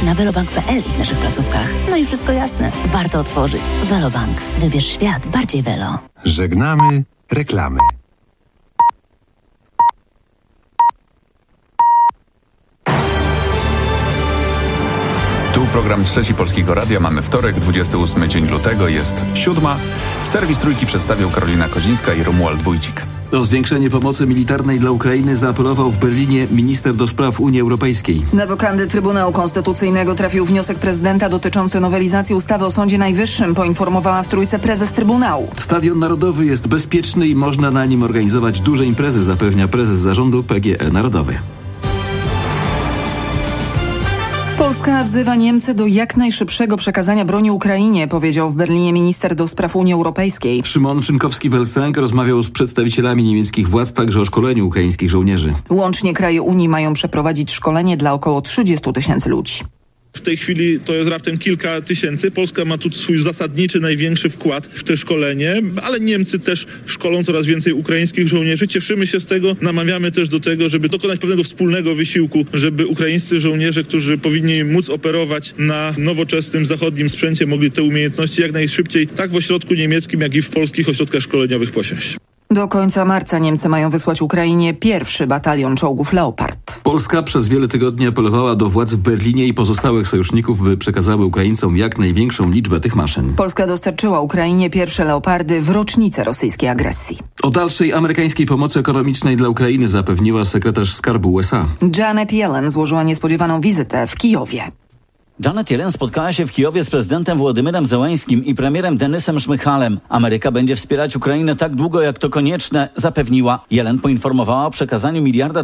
na velobank.pl i w naszych placówkach. No i wszystko jasne. Warto otworzyć. Velobank. Wybierz świat bardziej Velo. Żegnamy reklamy. Tu program Trzeci Polskiego Radia. Mamy wtorek, 28 dzień lutego, jest 7. Serwis Trójki przedstawią Karolina Kozińska i Romuald Wójcik. O zwiększenie pomocy militarnej dla Ukrainy zaapelował w Berlinie minister do spraw Unii Europejskiej. Na wokandy Trybunału Konstytucyjnego trafił wniosek prezydenta dotyczący nowelizacji ustawy o Sądzie Najwyższym, poinformowała w Trójce prezes Trybunału. Stadion Narodowy jest bezpieczny i można na nim organizować duże imprezy, zapewnia prezes zarządu PGE Narodowy. Polska wzywa Niemcy do jak najszybszego przekazania broni Ukrainie, powiedział w Berlinie minister do spraw Unii Europejskiej. Szymon Szynkowski-Welsenk rozmawiał z przedstawicielami niemieckich władz także o szkoleniu ukraińskich żołnierzy. Łącznie kraje Unii mają przeprowadzić szkolenie dla około 30 000 ludzi. W tej chwili to jest raptem kilka tysięcy. Polska ma tu swój zasadniczy, największy wkład w to szkolenie, ale Niemcy też szkolą coraz więcej ukraińskich żołnierzy. Cieszymy się z tego, namawiamy też do tego, żeby dokonać pewnego wspólnego wysiłku, żeby ukraińscy żołnierze, którzy powinni móc operować na nowoczesnym zachodnim sprzęcie, mogli te umiejętności jak najszybciej, tak w ośrodku niemieckim, jak i w polskich ośrodkach szkoleniowych posiąść. Do końca marca Niemcy mają wysłać Ukrainie pierwszy batalion czołgów Leopard. Polska przez wiele tygodni apelowała do władz w Berlinie i pozostałych sojuszników, by przekazały Ukraińcom jak największą liczbę tych maszyn. Polska dostarczyła Ukrainie pierwsze Leopardy w rocznicę rosyjskiej agresji. O dalszej amerykańskiej pomocy ekonomicznej dla Ukrainy zapewniła sekretarz skarbu USA. Janet Yellen złożyła niespodziewaną wizytę w Kijowie. Janet Yellen spotkała się w Kijowie z prezydentem Władimyrem Zełeńskim i premierem Denysem Szmychalem. Ameryka będzie wspierać Ukrainę tak długo, jak to konieczne, zapewniła. Yellen poinformowała o przekazaniu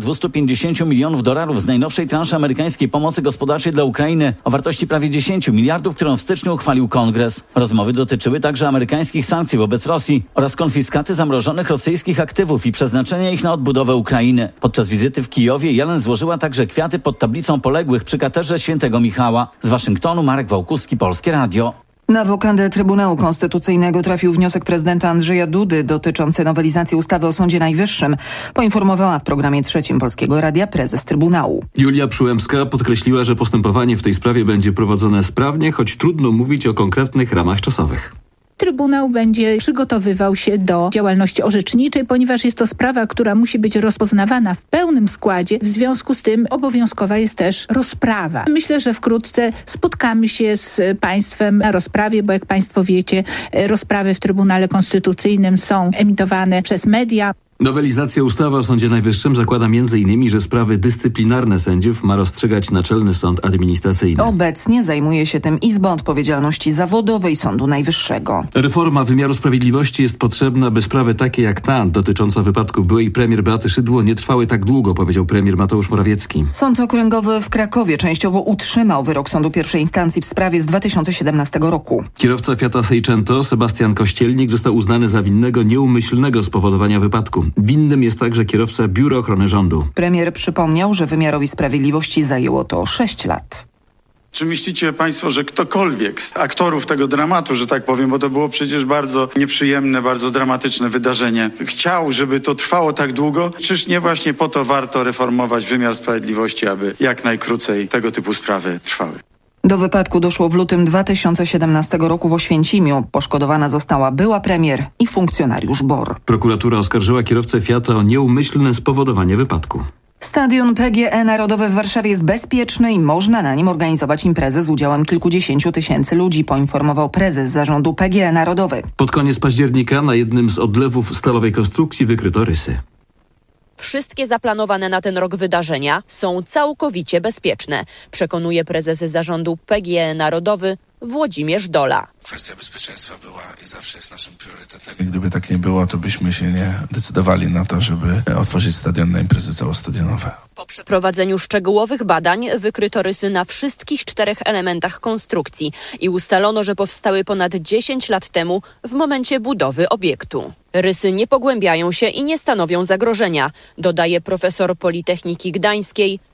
$1,250 milionów z najnowszej transzy amerykańskiej pomocy gospodarczej dla Ukrainy o wartości prawie 10 miliardów, którą w styczniu uchwalił Kongres. Rozmowy dotyczyły także amerykańskich sankcji wobec Rosji oraz konfiskaty zamrożonych rosyjskich aktywów i przeznaczenia ich na odbudowę Ukrainy. Podczas wizyty w Kijowie Yellen złożyła także kwiaty pod tablicą poległych przy katedrze Świętego Michała. Z Waszyngtonu Marek Wałkuski, Polskie Radio. Na wokandę Trybunału Konstytucyjnego trafił wniosek prezydenta Andrzeja Dudy dotyczący nowelizacji ustawy o Sądzie Najwyższym, poinformowała w programie Trzecim Polskiego Radia prezes Trybunału. Julia Przyłębska podkreśliła, że postępowanie w tej sprawie będzie prowadzone sprawnie, choć trudno mówić o konkretnych ramach czasowych. Trybunał będzie przygotowywał się do działalności orzeczniczej, ponieważ jest to sprawa, która musi być rozpoznawana w pełnym składzie. W związku z tym obowiązkowa jest też rozprawa. Myślę, że wkrótce spotkamy się z państwem na rozprawie, bo jak państwo wiecie, rozprawy w Trybunale Konstytucyjnym są emitowane przez media. Nowelizacja ustawy o Sądzie Najwyższym zakłada m.in., że sprawy dyscyplinarne sędziów ma rozstrzygać Naczelny Sąd Administracyjny. Obecnie zajmuje się tym Izba Odpowiedzialności Zawodowej Sądu Najwyższego. Reforma wymiaru sprawiedliwości jest potrzebna, by sprawy takie jak ta dotycząca wypadku byłej premier Beaty Szydło nie trwały tak długo, powiedział premier Mateusz Morawiecki. Sąd Okręgowy w Krakowie częściowo utrzymał wyrok sądu pierwszej instancji w sprawie z 2017 roku. Kierowca Fiata Seicento Sebastian Kościelnik został uznany za winnego nieumyślnego spowodowania wypadku. Winnym jest także kierowca Biura Ochrony Rządu. Premier przypomniał, że wymiarowi sprawiedliwości zajęło to 6 lat. Czy myślicie państwo, że ktokolwiek z aktorów tego dramatu, że tak powiem, bo to było przecież bardzo nieprzyjemne, bardzo dramatyczne wydarzenie, chciał, żeby to trwało tak długo? Czyż nie właśnie po to warto reformować wymiar sprawiedliwości, aby jak najkrócej tego typu sprawy trwały? Do wypadku doszło w lutym 2017 roku w Oświęcimiu. Poszkodowana została była premier i funkcjonariusz BOR. Prokuratura oskarżyła kierowcę Fiata o nieumyślne spowodowanie wypadku. Stadion PGE Narodowy w Warszawie jest bezpieczny i można na nim organizować imprezy z udziałem kilkudziesięciu tysięcy ludzi, poinformował prezes zarządu PGE Narodowy. Pod koniec października na jednym z odlewów stalowej konstrukcji wykryto rysy. Wszystkie zaplanowane na ten rok wydarzenia są całkowicie bezpieczne, przekonuje prezes zarządu PGE Narodowy Włodzimierz Dola. Kwestia bezpieczeństwa była i zawsze jest naszym priorytetem. I gdyby tak nie było, to byśmy się nie decydowali na to, żeby otworzyć stadion na imprezy całostadionowe. Po przeprowadzeniu szczegółowych badań wykryto rysy na wszystkich 4 elementach konstrukcji i ustalono, że powstały ponad 10 lat temu w momencie budowy obiektu. Rysy nie pogłębiają się i nie stanowią zagrożenia, dodaje profesor Politechniki Gdańskiej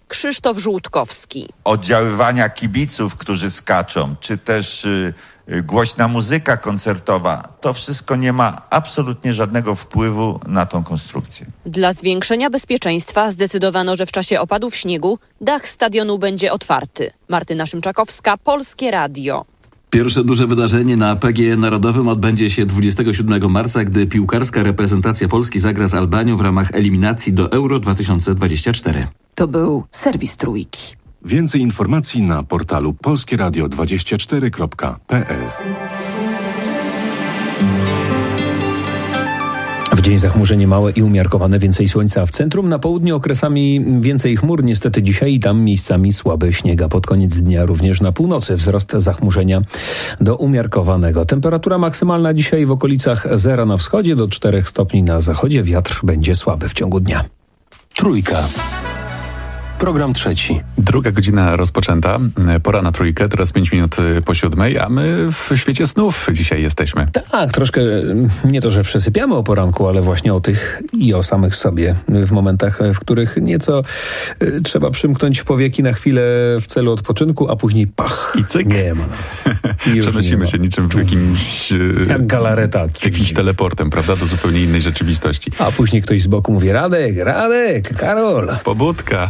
Krzysztof Żółtkowski. Oddziaływania kibiców, którzy skaczą, czy też głośna muzyka koncertowa, to wszystko nie ma absolutnie żadnego wpływu na tą konstrukcję. Dla zwiększenia bezpieczeństwa zdecydowano, że w czasie opadów śniegu dach stadionu będzie otwarty. Martyna Szymczakowska, Polskie Radio. Pierwsze duże wydarzenie na PGE Narodowym odbędzie się 27 marca, gdy piłkarska reprezentacja Polski zagra z Albanią w ramach eliminacji do Euro 2024. To był serwis Trójki. Więcej informacji na portalu polskieradio24.pl. W dzień zachmurzenie małe i umiarkowane, więcej słońca w centrum, na południu okresami więcej chmur, niestety dzisiaj i tam miejscami słaby śnieg, a pod koniec dnia również na północy wzrost zachmurzenia do umiarkowanego. Temperatura maksymalna dzisiaj w okolicach 0 na wschodzie, do 4 stopni na zachodzie, wiatr będzie słaby w ciągu dnia. Trójka. Program trzeci. Druga godzina rozpoczęta. Pora na trójkę, teraz 5 minut po 7, a my w świecie snów dzisiaj jesteśmy. Tak, troszkę nie to, że przesypiamy o poranku, ale właśnie o tych i o samych sobie w momentach, w których nieco trzeba przymknąć powieki na chwilę w celu odpoczynku, a później pach. I cyk. Nie ma nas. Przenosimy się niczym w jakimś... jak galareta. Jakimś teleportem, prawda? Do zupełnie innej rzeczywistości. A później ktoś z boku mówi: Radek, Karol. Pobudka.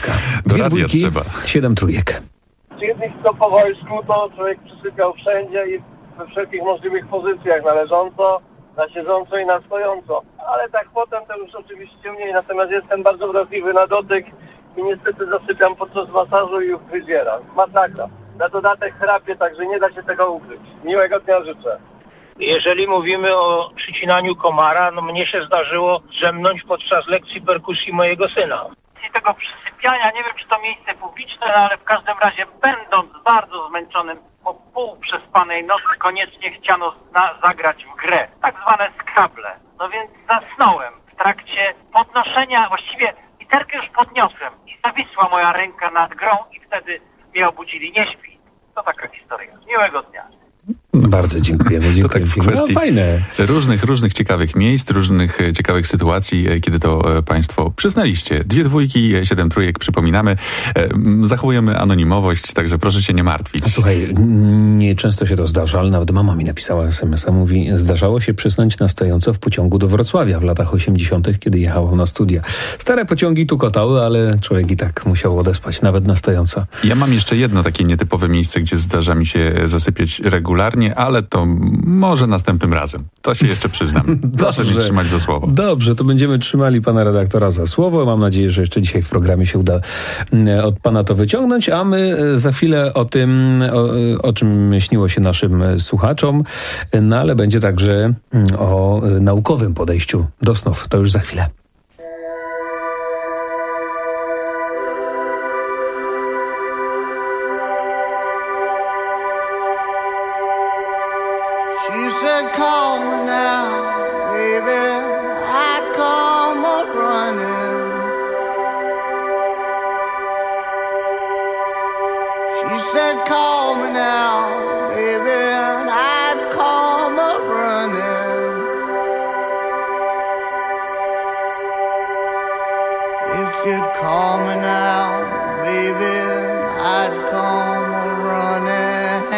Do radia trzeba. 7 trójek. Kiedyś to po wojsku to człowiek przysypiał wszędzie i we wszelkich możliwych pozycjach, na leżąco, na siedząco i na stojąco. Ale tak potem to już oczywiście mniej, natomiast jestem bardzo wrażliwy na dotyk i niestety zasypiam podczas masażu i już wyzieram. Masakra. Na dodatek chrapię, także nie da się tego ukryć. Miłego dnia życzę. Jeżeli mówimy o przycinaniu komara, no mnie się zdarzyło drzemnąć podczas lekcji perkusji mojego syna. Tego przysypiania, nie wiem czy to miejsce publiczne, ale w każdym razie będąc bardzo zmęczonym po pół przespanej nocy koniecznie chciano zagrać w grę, tak zwane Scrabble. No więc zasnąłem w trakcie podnoszenia, właściwie literkę już podniosłem i zawisła moja ręka nad grą i wtedy mnie obudzili: nie śpi. To taka historia. Miłego dnia. Bardzo dziękujemy. To tak w kwestii różnych ciekawych miejsc, różnych ciekawych sytuacji, kiedy to państwo przyznaliście. 2 dwójki, 7 trójek, przypominamy. Zachowujemy anonimowość, także proszę się nie martwić. Słuchaj, nie często się to zdarza, ale nawet mama mi napisała SMS-a, mówi: zdarzało się przysnąć na stojąco w pociągu do Wrocławia w latach 80., kiedy jechałam na studia. Stare pociągi tukotały, ale człowiek i tak musiał odespać, nawet na stojąco. Ja mam jeszcze jedno takie nietypowe miejsce, gdzie zdarza mi się zasypiać regularnie, ale to może następnym razem. To się jeszcze przyznam. Proszę mnie trzymać za słowo. Dobrze, to będziemy trzymali pana redaktora za słowo. Mam nadzieję, że jeszcze dzisiaj w programie się uda od pana to wyciągnąć, a my za chwilę o tym, o czym śniło się naszym słuchaczom, no ale będzie także o naukowym podejściu do snów. To już za chwilę. Call me now, baby, I'd come up running. She said, call me now, baby, and I'd come up running. If you'd call me now, baby, I'd come up running.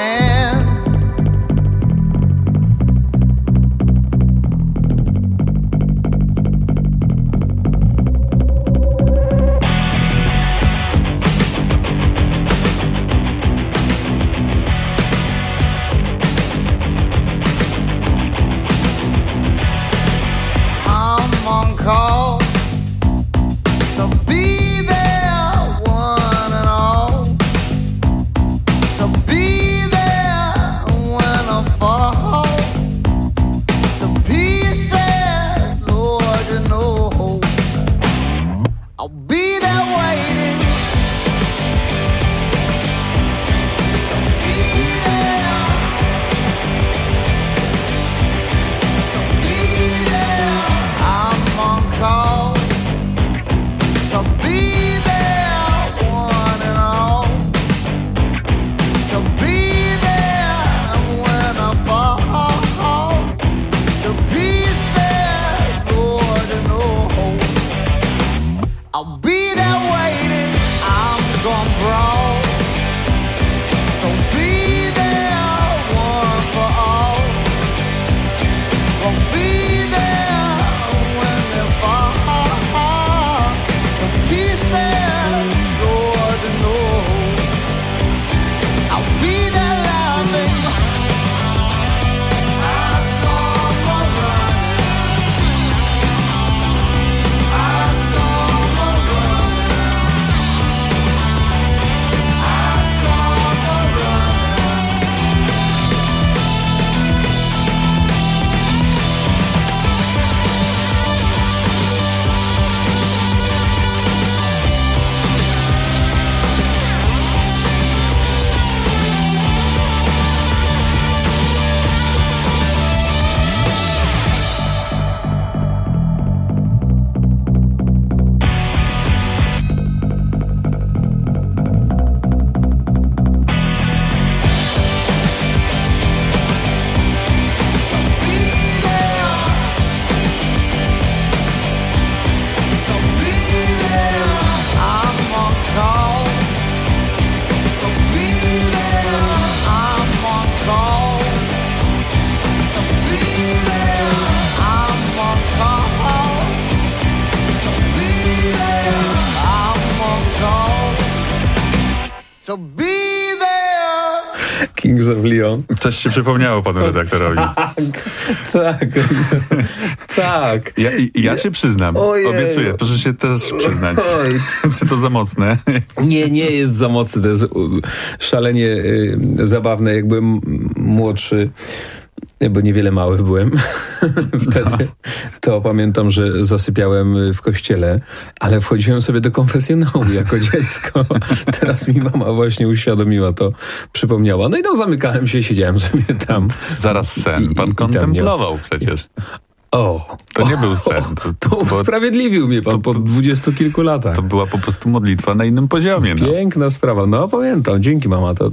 Call to be there, one and all. Kings of Leon. Coś się przypomniało panu redaktorowi. Tak. Ja się przyznam. Ojej. Obiecuję, proszę się też przyznać. Czy to za mocne? Nie jest za mocne. To jest szalenie zabawne. Jak byłem młodszy, bo niewiele mały byłem wtedy, to pamiętam, że zasypiałem w kościele, ale wchodziłem sobie do konfesjonału jako dziecko. Teraz mi mama właśnie uświadomiła to, przypomniała. No i tam zamykałem się, siedziałem sobie tam. Zaraz sen. Pan kontemplował przecież. To nie był sen. To usprawiedliwił mnie pan po 20 kilku latach. To była po prostu modlitwa na innym poziomie. Piękna sprawa. No pamiętam. Dzięki, mama. To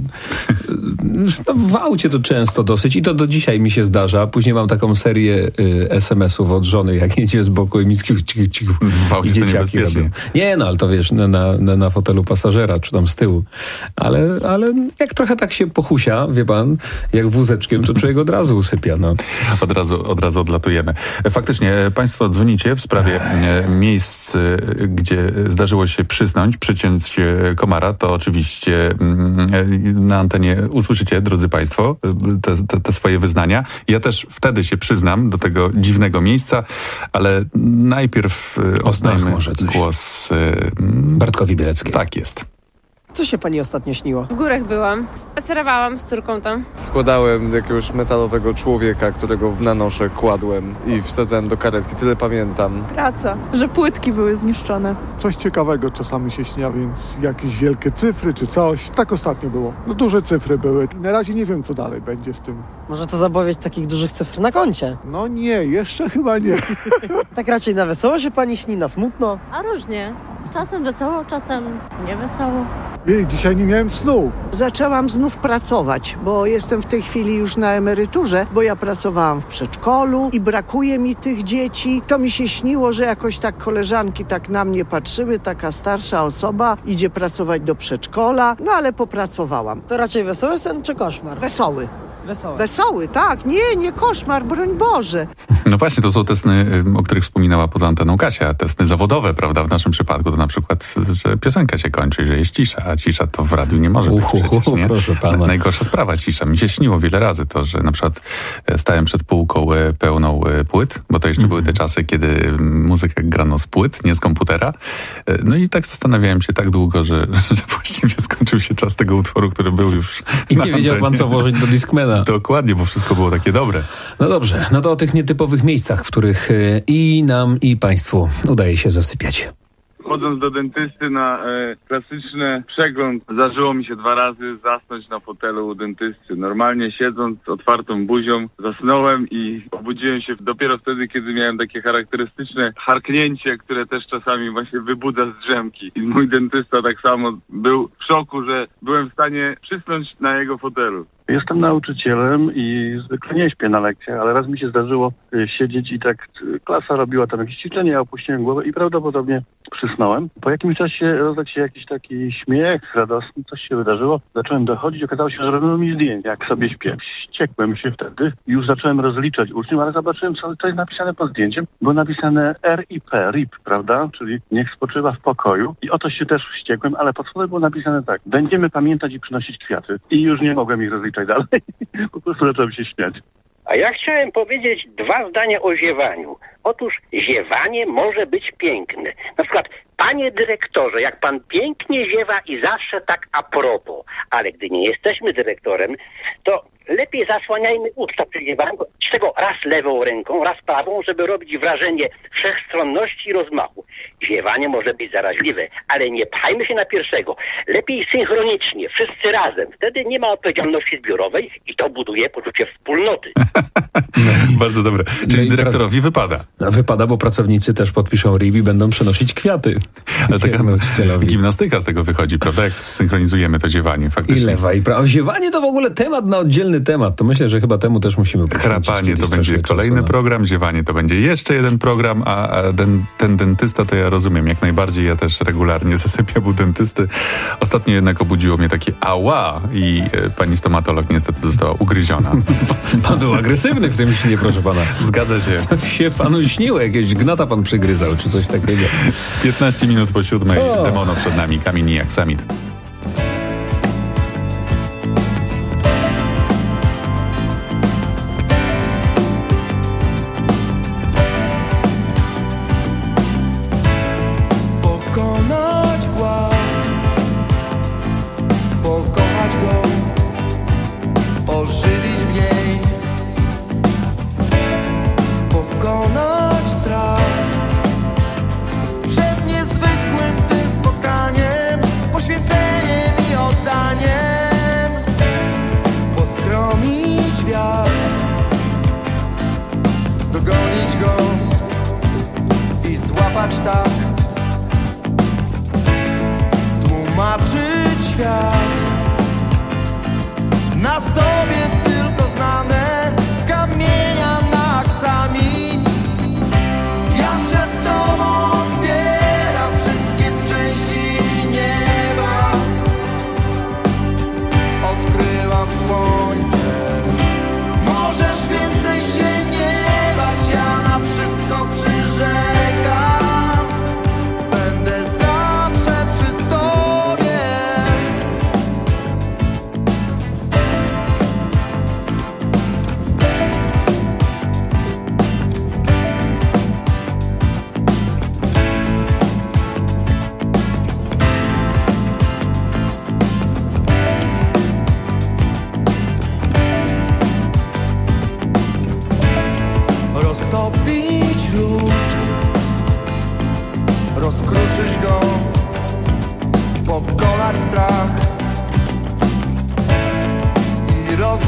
w aucie to często dosyć i to do dzisiaj mi się zdarza. Później mam taką serię SMS-ów od żony, jak jedzie z boku i miski cichu. W aucie to niebezpiecznie. Nie, no ale to wiesz, na fotelu pasażera, czy tam z tyłu. Ale jak trochę tak się pochusia, wie pan, jak wózeczkiem, to człowiek od razu usypia. No. Od razu odlatujemy. Faktycznie państwo dzwonicie w sprawie miejsc, gdzie zdarzyło się przyciąć komara. To oczywiście na antenie usłyszycie, drodzy państwo, te swoje wyznania. Ja też wtedy się przyznam do tego dziwnego miejsca, ale najpierw oddajmy głos Bartkowi Bieleckiemu. Tak jest. Co się pani ostatnio śniło? W górach byłam. Spacerowałam z córką tam. Składałem jakiegoś metalowego człowieka, którego na nosze kładłem i wsadzałem do karetki. Tyle pamiętam. Praca, że płytki były zniszczone. Coś ciekawego czasami się śnia, więc jakieś wielkie cyfry czy coś. Tak ostatnio było. No duże cyfry były. Na razie nie wiem, co dalej będzie z tym. Może to zapowiedź takich dużych cyfr na koncie? No nie, jeszcze chyba nie. Tak raczej na wesoło się pani śni, na smutno? A różnie. Czasem wesoło, czasem nie wesoło. Dzisiaj nie miałem snu. Zaczęłam znów pracować, bo jestem w tej chwili już na emeryturze, bo ja pracowałam w przedszkolu i brakuje mi tych dzieci. To mi się śniło, że jakoś tak koleżanki tak na mnie patrzyły, taka starsza osoba idzie pracować do przedszkola, no ale popracowałam. To raczej wesoły sen czy koszmar? Wesoły. Wesoły. Wesoły, tak. Nie koszmar, broń Boże. No właśnie, to są te sny, o których wspominała poza anteną Kasia. Te sny zawodowe, prawda? W naszym przypadku to na przykład, że piosenka się kończy, że jest cisza, a cisza to w radiu nie może być przecież, nie? Proszę pana. Najgorsza sprawa, cisza. Mi się śniło wiele razy to, że na przykład stałem przed półką pełną płyt, bo to jeszcze były te czasy, kiedy muzykę grano z płyt, nie z komputera. No i tak zastanawiałem się tak długo, że właściwie skończył się czas tego utworu, który był już i nie wiedział pan, co włożyć do Discmana. Dokładnie, bo wszystko było takie dobre. No dobrze, no to o tych nietypowych miejscach, w których i nam, i państwu udaje się zasypiać. Chodząc do dentysty na klasyczny przegląd, zdarzyło mi się 2 razy zasnąć na fotelu u dentysty. Normalnie siedząc z otwartą buzią zasnąłem i obudziłem się dopiero wtedy, kiedy miałem takie charakterystyczne harknięcie, które też czasami właśnie wybudza z drzemki. I mój dentysta tak samo był w szoku, że byłem w stanie przysnąć na jego fotelu. Jestem nauczycielem i zwykle nie śpię na lekcjach, ale raz mi się zdarzyło siedzieć i tak klasa robiła tam jakieś ćwiczenie, ja opuściłem głowę i prawdopodobnie przysnąłem. Po jakimś czasie rozległ się jakiś taki śmiech radosny, coś się wydarzyło. Zacząłem dochodzić, okazało się, że robiono mi zdjęcie, jak sobie śpię. Wściekłem się wtedy i już zacząłem rozliczać uczniów, ale zobaczyłem, co jest napisane pod zdjęciem. Było napisane RIP, RIP, prawda? Czyli niech spoczywa w pokoju. I o to się też wściekłem, ale pod spodem było napisane tak. Będziemy pamiętać i przynosić kwiaty. I już nie mogłem ich rozliczać dalej. Po prostu zacząłem się śmiać. A ja chciałem powiedzieć 2 zdania o ziewaniu. Otóż ziewanie może być piękne. Na przykład, panie dyrektorze, jak pan pięknie ziewa i zawsze tak a propos, ale gdy nie jesteśmy dyrektorem, to lepiej zasłaniajmy usta przy ziewaniu, z tego raz lewą ręką, raz prawą, żeby robić wrażenie wszechstronności i rozmachu. Ziewanie może być zaraźliwe, ale nie pchajmy się na pierwszego. Lepiej synchronicznie, wszyscy razem. Wtedy nie ma odpowiedzialności zbiorowej i to buduje poczucie wspólnoty. Bardzo dobre. Czyli dyrektorowi wypada. No, wypada, bo pracownicy też podpiszą RIB i będą przenosić kwiaty. Ale taka gimnastyka z tego wychodzi, prawda? Jak synchronizujemy to ziewanie faktycznie. I lewa, i prawa. Ziewanie to w ogóle temat na oddzielny temat. To myślę, że chyba temu też musimy poświęcić. Chrapanie to będzie kolejny program, ziewanie to będzie jeszcze jeden program, a ten dentysta to ja rozumiem jak najbardziej. Ja też regularnie zasypiam u dentysty. Ostatnio jednak obudziło mnie takie ała i pani stomatolog niestety została ugryziona. Pan był agresywny w tym śnie, proszę pana. Zgadza się. Co się panu śniło? Jakiegoś gnata pan przygryzał, czy coś takiego? 15 minut po 7:00. Demono przed nami. Kamień jak Summit.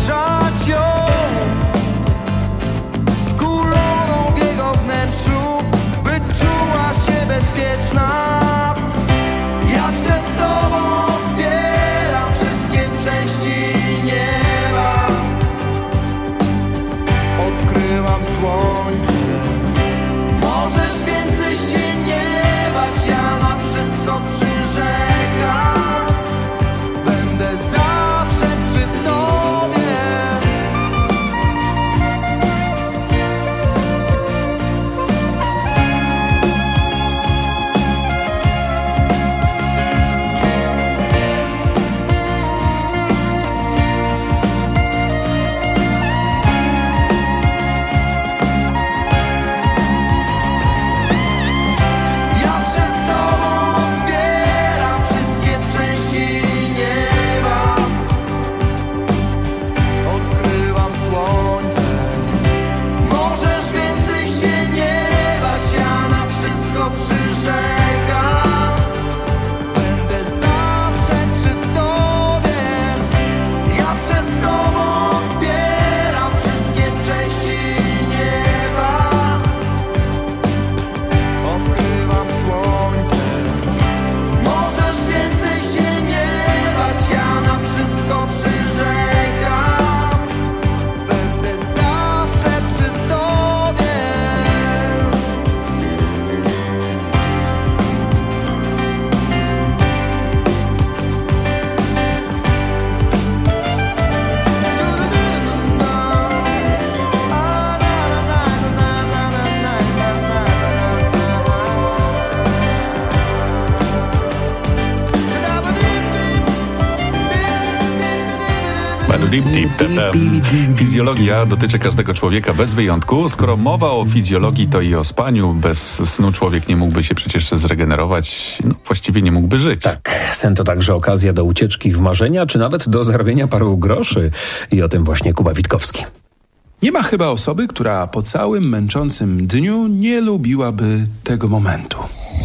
ugrzać ją skuloną w jego wnętrzu, by czuła się bezpieczna. Ja przed tobą otwieram wszystkie części nieba, odkrywam słońce. Możesz więcej się nie bać, ja na wszystko przyrzekam. Będę zawsze przy tobie. Ja przed tobą otwieram wszystkie części nieba, odkrywam słońce. Możesz więcej się nie bać, ja na wszystko przyrzekam. Będę zawsze przy tobie. Ja przed tobą otwieram wszystkie części nieba, odkrywam słońce. Możesz więcej się nie bać, ja na wszystko przyrzekam. Będę zawsze przy tobie. Fizjologia dotyczy każdego człowieka bez wyjątku. Skoro mowa o fizjologii, to i o spaniu. Bez snu człowiek nie mógłby się przecież zregenerować. No, właściwie nie mógłby żyć. Tak, sen to także okazja do ucieczki w marzenia, czy nawet do zarobienia paru groszy. I o tym właśnie Kuba Witkowski. Nie ma chyba osoby, która po całym męczącym dniu nie lubiłaby tego momentu.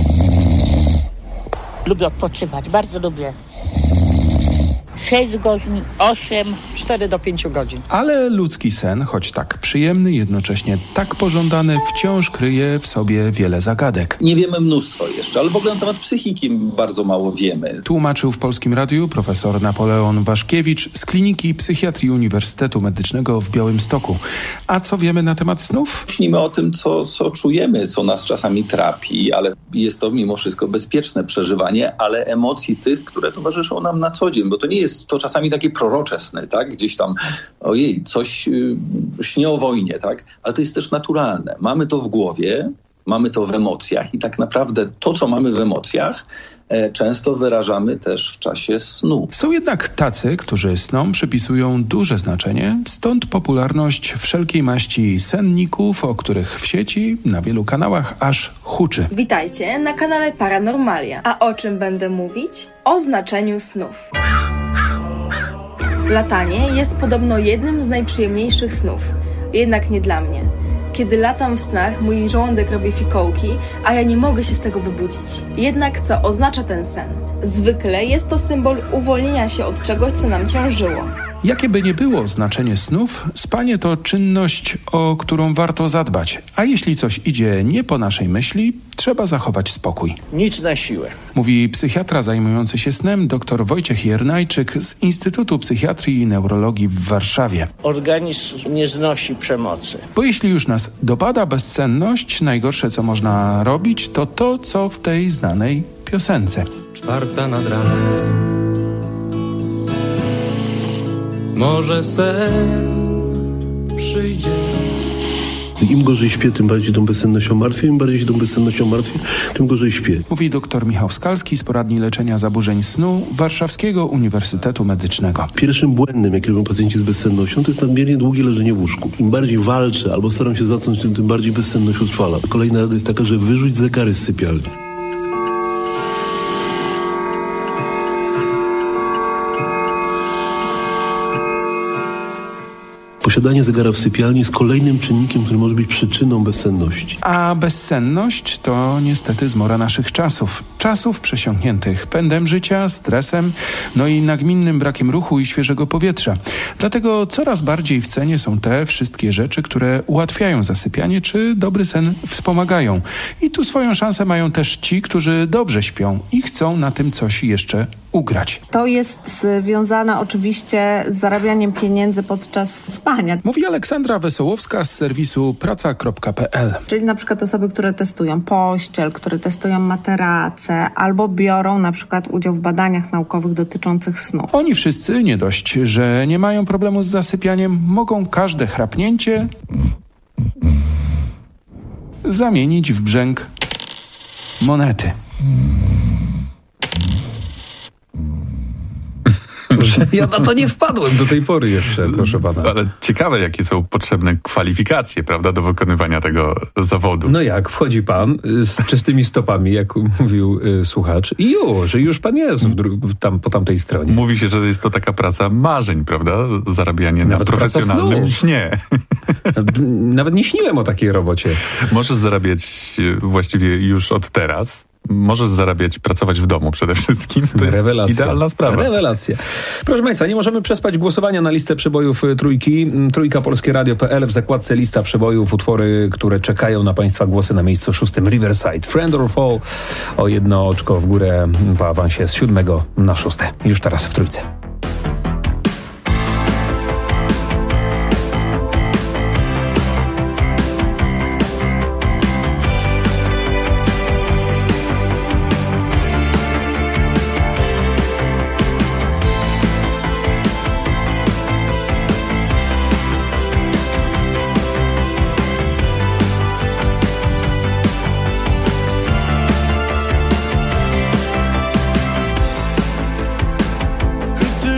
Lubię odpoczywać, bardzo lubię. 6 godzin, 8, 4 do 5 godzin. Ale ludzki sen, choć tak przyjemny, jednocześnie tak pożądany, wciąż kryje w sobie wiele zagadek. Nie wiemy mnóstwo jeszcze, ale w ogóle na temat psychiki bardzo mało wiemy. Tłumaczył w Polskim Radiu profesor Napoleon Waszkiewicz z Kliniki Psychiatrii Uniwersytetu Medycznego w Białymstoku. A co wiemy na temat snów? Śnimy o tym, co czujemy, co nas czasami trapi, ale jest to mimo wszystko bezpieczne przeżywanie, ale emocji tych, które towarzyszą nam na co dzień, bo to nie jest to czasami takie prorocze sny, tak? Gdzieś tam, ojej, coś śnię o wojnie, tak? Ale to jest też naturalne. Mamy to w głowie, mamy to w emocjach i tak naprawdę to, co mamy w emocjach, często wyrażamy też w czasie snu. Są jednak tacy, którzy snom przypisują duże znaczenie, stąd popularność wszelkiej maści senników, o których w sieci na wielu kanałach aż huczy. Witajcie na kanale Paranormalia. A o czym będę mówić? O znaczeniu snów. Latanie jest podobno jednym z najprzyjemniejszych snów. Jednak nie dla mnie. Kiedy latam w snach, mój żołądek robi fikołki, a ja nie mogę się z tego wybudzić. Jednak co oznacza ten sen? Zwykle jest to symbol uwolnienia się od czegoś, co nam ciążyło. Jakie by nie było znaczenie snów, spanie to czynność, o którą warto zadbać. A jeśli coś idzie nie po naszej myśli, trzeba zachować spokój. Nic na siłę. Mówi psychiatra zajmujący się snem dr Wojciech Jernajczyk z Instytutu Psychiatrii i Neurologii w Warszawie. Organizm nie znosi przemocy. Bo jeśli już nas dopada bezsenność, najgorsze co można robić, to to, co w tej znanej piosence. 4 nad ranem. Może sen przyjdzie. Im gorzej śpię, tym bardziej tą bezsennością martwię. Im bardziej się tą bezsennością martwię, tym gorzej śpię. Mówi dr Michał Skalski z poradni leczenia zaburzeń snu Warszawskiego Uniwersytetu Medycznego. Pierwszym błędem, jaki robią pacjenci z bezsennością, to jest nadmiernie długie leżenie w łóżku. Im bardziej walczę albo staram się zasnąć, tym bardziej bezsenność utrwala. Kolejna rada jest taka, że wyrzuć zegary z sypialni. Po Posiadanie zegara w sypialni jest kolejnym czynnikiem, który może być przyczyną bezsenności. A bezsenność to niestety zmora naszych czasów. Czasów przesiąkniętych pędem życia, stresem, no i nagminnym brakiem ruchu i świeżego powietrza. Dlatego coraz bardziej w cenie są te wszystkie rzeczy, które ułatwiają zasypianie czy dobry sen wspomagają. I tu swoją szansę mają też ci, którzy dobrze śpią i chcą na tym coś jeszcze ugrać. To jest związane oczywiście z zarabianiem pieniędzy podczas spania. Mówi Aleksandra Wesołowska z serwisu praca.pl. Czyli na przykład osoby, które testują pościel, które testują materace albo biorą na przykład udział w badaniach naukowych dotyczących snu. Oni wszyscy, nie dość, że nie mają problemu z zasypianiem, mogą każde chrapnięcie zamienić w brzęk monety. Ja na to nie wpadłem do tej pory jeszcze, proszę pana. Ale ciekawe, jakie są potrzebne kwalifikacje, prawda, do wykonywania tego zawodu. No jak, wchodzi pan z czystymi stopami, jak mówił słuchacz, i już pan jest po tamtej stronie. Mówi się, że jest to taka praca marzeń, prawda? Zarabianie nawet na profesjonalnym śnie. Nawet nie śniłem o takiej robocie. Możesz zarabiać właściwie już od teraz. Możesz zarabiać, pracować w domu przede wszystkim. To jest idealna sprawa. Rewelacja. Proszę Państwa, nie możemy przespać głosowania na listę przebojów Trójki. Trójka polskieradio.pl, w zakładce lista przebojów, utwory, które czekają na Państwa głosy na miejscu 6. Riverside. Friend or Foe o 1 oczko w górę po awansie z 7 na 6. Już teraz w Trójce. Do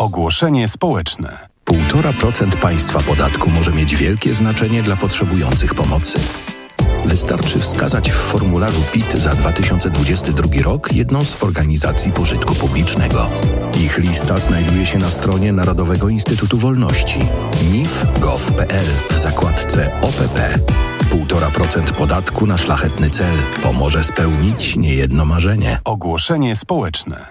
Ogłoszenie społeczne. 1,5% państwa podatku może mieć wielkie znaczenie dla potrzebujących pomocy. Wystarczy wskazać w formularzu PIT za 2022 rok jedną z organizacji pożytku publicznego. Ich lista znajduje się na stronie Narodowego Instytutu Wolności mif.gov.pl w zakładce OPP. 1,5% podatku na szlachetny cel pomoże spełnić niejedno marzenie. Ogłoszenie społeczne.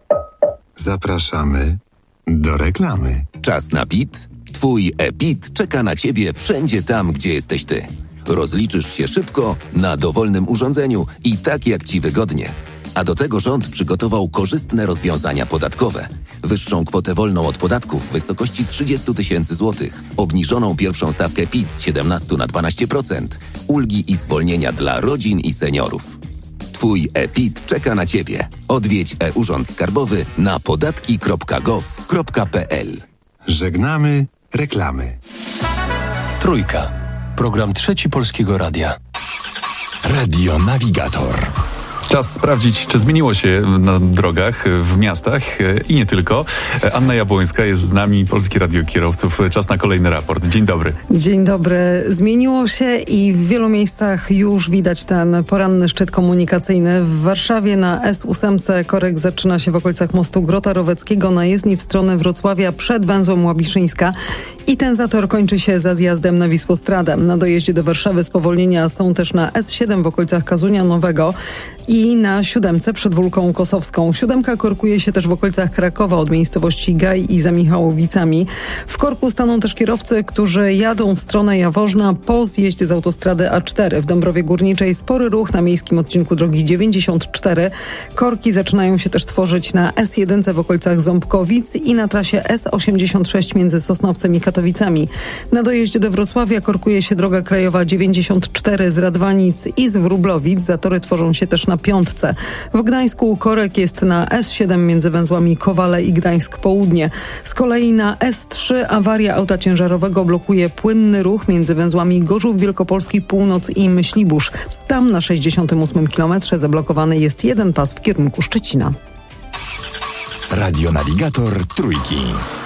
Zapraszamy do reklamy. Czas na PIT? Twój e-PIT czeka na Ciebie wszędzie tam, gdzie jesteś Ty. Rozliczysz się szybko, na dowolnym urządzeniu i tak jak Ci wygodnie. A do tego rząd przygotował korzystne rozwiązania podatkowe. Wyższą kwotę wolną od podatków w wysokości 30 000 złotych, obniżoną pierwszą stawkę PIT z 17 na 12%, ulgi i zwolnienia dla rodzin i seniorów. Twój e-PIT czeka na Ciebie. Odwiedź e-Urząd Skarbowy na podatki.gov.pl. Żegnamy reklamy. Trójka. Program Trzeci Polskiego Radia. Radio Navigator. Czas sprawdzić, czy zmieniło się na drogach, w miastach i nie tylko. Anna Jabłońska jest z nami, Polskie Radio Kierowców. Czas na kolejny raport. Dzień dobry. Dzień dobry. Zmieniło się i w wielu miejscach już widać ten poranny szczyt komunikacyjny. W Warszawie na S8 korek zaczyna się w okolicach mostu Grota Roweckiego na jezdni w stronę Wrocławia przed węzłem Łabiszyńska. I ten zator kończy się za zjazdem na Wisłostradę. Na dojeździe do Warszawy spowolnienia są też na S7 w okolicach Kazunia Nowego i na 7 przed Wólką Kosowską. 7 korkuje się też w okolicach Krakowa od miejscowości Gaj i za Michałowicami. W korku staną też kierowcy, którzy jadą w stronę Jaworzna po zjeździe z autostrady A4. W Dąbrowie Górniczej spory ruch na miejskim odcinku drogi 94. Korki zaczynają się też tworzyć na S1 w okolicach Ząbkowic i na trasie S86 między Sosnowcem i Katowicami. Na dojeździe do Wrocławia korkuje się droga krajowa 94 z Radwanic i z Wróblowic. Zatory tworzą się też na 5. W Gdańsku korek jest na S7 między węzłami Kowale i Gdańsk Południe. Z kolei na S3 awaria auta ciężarowego blokuje płynny ruch między węzłami Gorzów Wielkopolski Północ i Myślibórz. Tam na 68 kilometrze zablokowany jest jeden pas w kierunku Szczecina. Radio Navigator Trójki.